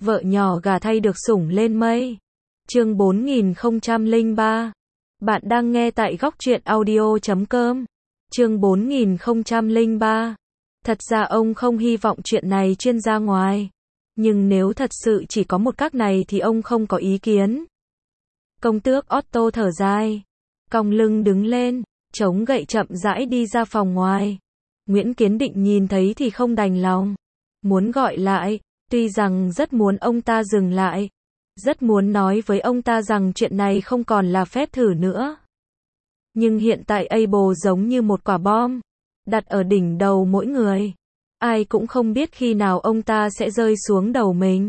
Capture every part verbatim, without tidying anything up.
Vợ nhỏ gả thay được sủng lên mây. Chương bốn nghìn không trăm lẻ ba. Bạn đang nghe tại góc truyện audio chấm com. Chương bốn nghìn không trăm lẻ ba. Thật ra ông không hy vọng chuyện này truyền ra ngoài. Nhưng nếu thật sự chỉ có một cách này thì ông không có ý kiến. Công tước Otto thở dài, cong lưng đứng lên, chống gậy chậm rãi đi ra phòng ngoài. Nguyễn Kiến Định nhìn thấy thì không đành lòng, muốn gọi lại, tuy rằng rất muốn ông ta dừng lại, rất muốn nói với ông ta rằng chuyện này không còn là phép thử nữa. Nhưng hiện tại Abel giống như một quả bom, đặt ở đỉnh đầu mỗi người. Ai cũng không biết khi nào ông ta sẽ rơi xuống đầu mình,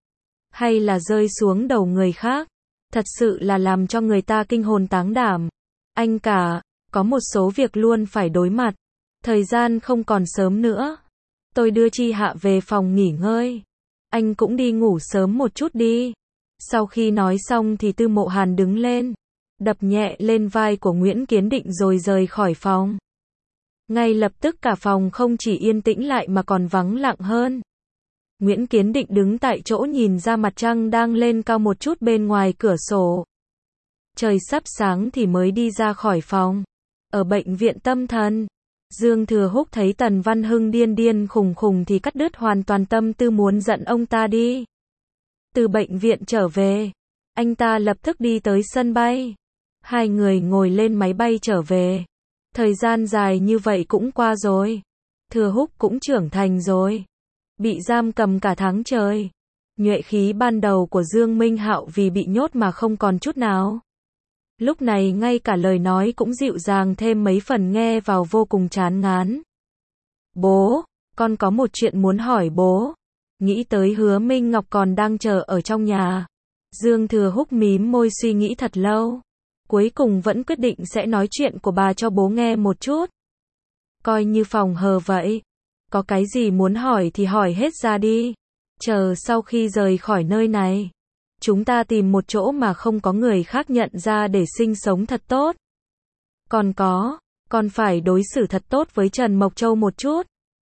hay là rơi xuống đầu người khác. Thật sự là làm cho người ta kinh hồn táng đảm. Anh cả, có một số việc luôn phải đối mặt. Thời gian không còn sớm nữa. Tôi đưa Chi Hạ về phòng nghỉ ngơi. Anh cũng đi ngủ sớm một chút đi. Sau khi nói xong thì Tư Mộ Hàn đứng lên, đập nhẹ lên vai của Nguyễn Kiến Định rồi rời khỏi phòng. Ngay lập tức cả phòng không chỉ yên tĩnh lại mà còn vắng lặng hơn. Nguyễn Kiến Định đứng tại chỗ nhìn ra mặt trăng đang lên cao một chút bên ngoài cửa sổ. Trời sắp sáng thì mới đi ra khỏi phòng. Ở bệnh viện tâm thần, Dương Thừa Húc thấy Tần Văn Hưng điên điên khùng khùng thì cắt đứt hoàn toàn tâm tư muốn dẫn ông ta đi. Từ bệnh viện trở về, anh ta lập tức đi tới sân bay. Hai người ngồi lên máy bay trở về. Thời gian dài như vậy cũng qua rồi. Thừa Húc cũng trưởng thành rồi. Bị giam cầm cả tháng trời. Nhuệ khí ban đầu của Dương Minh Hạo vì bị nhốt mà không còn chút nào. Lúc này ngay cả lời nói cũng dịu dàng thêm mấy phần, nghe vào vô cùng chán ngán. Bố, con có một chuyện muốn hỏi bố. Nghĩ tới Hứa Minh Ngọc còn đang chờ ở trong nhà. Dương Thừa Húc mím môi suy nghĩ thật lâu. Cuối cùng vẫn quyết định sẽ nói chuyện của bà cho bố nghe một chút. Coi như phòng hờ vậy. Có cái gì muốn hỏi thì hỏi hết ra đi. Chờ sau khi rời khỏi nơi này, chúng ta tìm một chỗ mà không có người khác nhận ra để sinh sống thật tốt. Còn có, con phải đối xử thật tốt với Trần Mộc Châu một chút.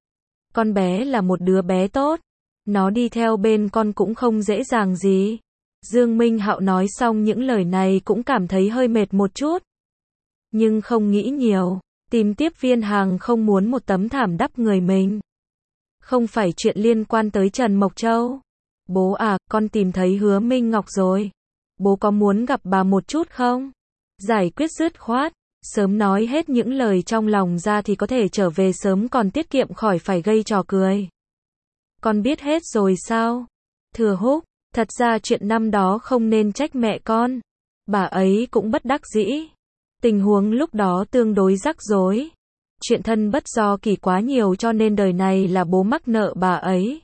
Con bé là một đứa bé tốt. Nó đi theo bên con cũng không dễ dàng gì. Dương Minh Hạo nói xong những lời này cũng cảm thấy hơi mệt một chút. Nhưng không nghĩ nhiều. Tìm tiếp viên hàng không muốn một tấm thảm đắp người mình. Không phải chuyện liên quan tới Trần Mộc Châu. Bố à, con tìm thấy Hứa Minh Ngọc rồi. Bố có muốn gặp bà một chút không? Giải quyết dứt khoát. Sớm nói hết những lời trong lòng ra thì có thể trở về sớm, còn tiết kiệm khỏi phải gây trò cười. Con biết hết rồi sao? Thừa Húc, thật ra chuyện năm đó không nên trách mẹ con. Bà ấy cũng bất đắc dĩ. Tình huống lúc đó tương đối rắc rối. Chuyện thân bất do kỳ quá nhiều cho nên đời này là bố mắc nợ bà ấy.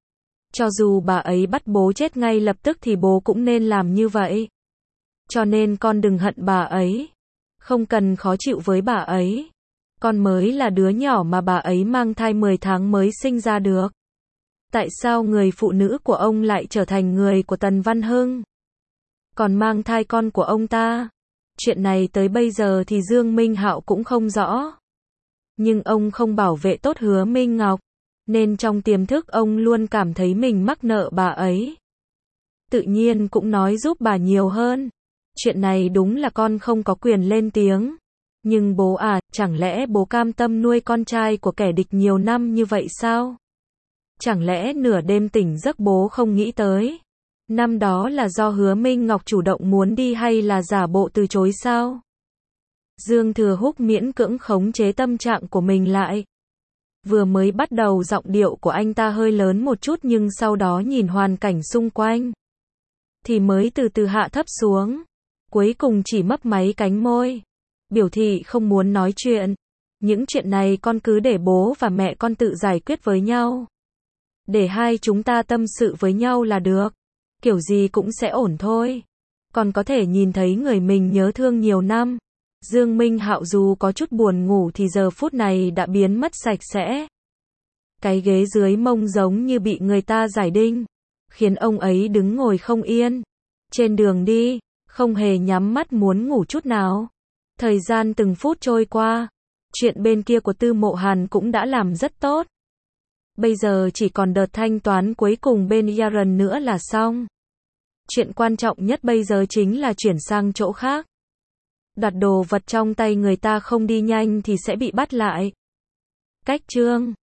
Cho dù bà ấy bắt bố chết ngay lập tức thì bố cũng nên làm như vậy. Cho nên con đừng hận bà ấy. Không cần khó chịu với bà ấy. Con mới là đứa nhỏ mà bà ấy mang thai mười tháng mới sinh ra được. Tại sao người phụ nữ của ông lại trở thành người của Tần Văn Hưng? Còn mang thai con của ông ta? Chuyện này tới bây giờ thì Dương Minh Hạo cũng không rõ. Nhưng ông không bảo vệ tốt Hứa Minh Ngọc, nên trong tiềm thức ông luôn cảm thấy mình mắc nợ bà ấy. Tự nhiên cũng nói giúp bà nhiều hơn. Chuyện này đúng là con không có quyền lên tiếng. Nhưng bố à, chẳng lẽ bố cam tâm nuôi con trai của kẻ địch nhiều năm như vậy sao? Chẳng lẽ nửa đêm tỉnh giấc bố không nghĩ tới? Năm đó là do Hứa Minh Ngọc chủ động muốn đi hay là giả bộ từ chối sao? Dương Thừa Húc miễn cưỡng khống chế tâm trạng của mình lại. Vừa mới bắt đầu giọng điệu của anh ta hơi lớn một chút, nhưng sau đó nhìn hoàn cảnh xung quanh thì mới từ từ hạ thấp xuống. Cuối cùng chỉ mấp máy cánh môi, biểu thị không muốn nói chuyện. Những chuyện này con cứ để bố và mẹ con tự giải quyết với nhau. Để hai chúng ta tâm sự với nhau là được. Kiểu gì cũng sẽ ổn thôi. Còn có thể nhìn thấy người mình nhớ thương nhiều năm. Dương Minh Hạo dù có chút buồn ngủ thì giờ phút này đã biến mất sạch sẽ. Cái ghế dưới mông giống như bị người ta giải đinh, khiến ông ấy đứng ngồi không yên. Trên đường đi, không hề nhắm mắt muốn ngủ chút nào. Thời gian từng phút trôi qua. Chuyện bên kia của Tư Mộ Hàn cũng đã làm rất tốt. Bây giờ chỉ còn đợt thanh toán cuối cùng bên Yaran nữa là xong. Chuyện quan trọng nhất bây giờ chính là chuyển sang chỗ khác. Đặt đồ vật trong tay người ta không đi nhanh thì sẽ bị bắt lại. Cách chương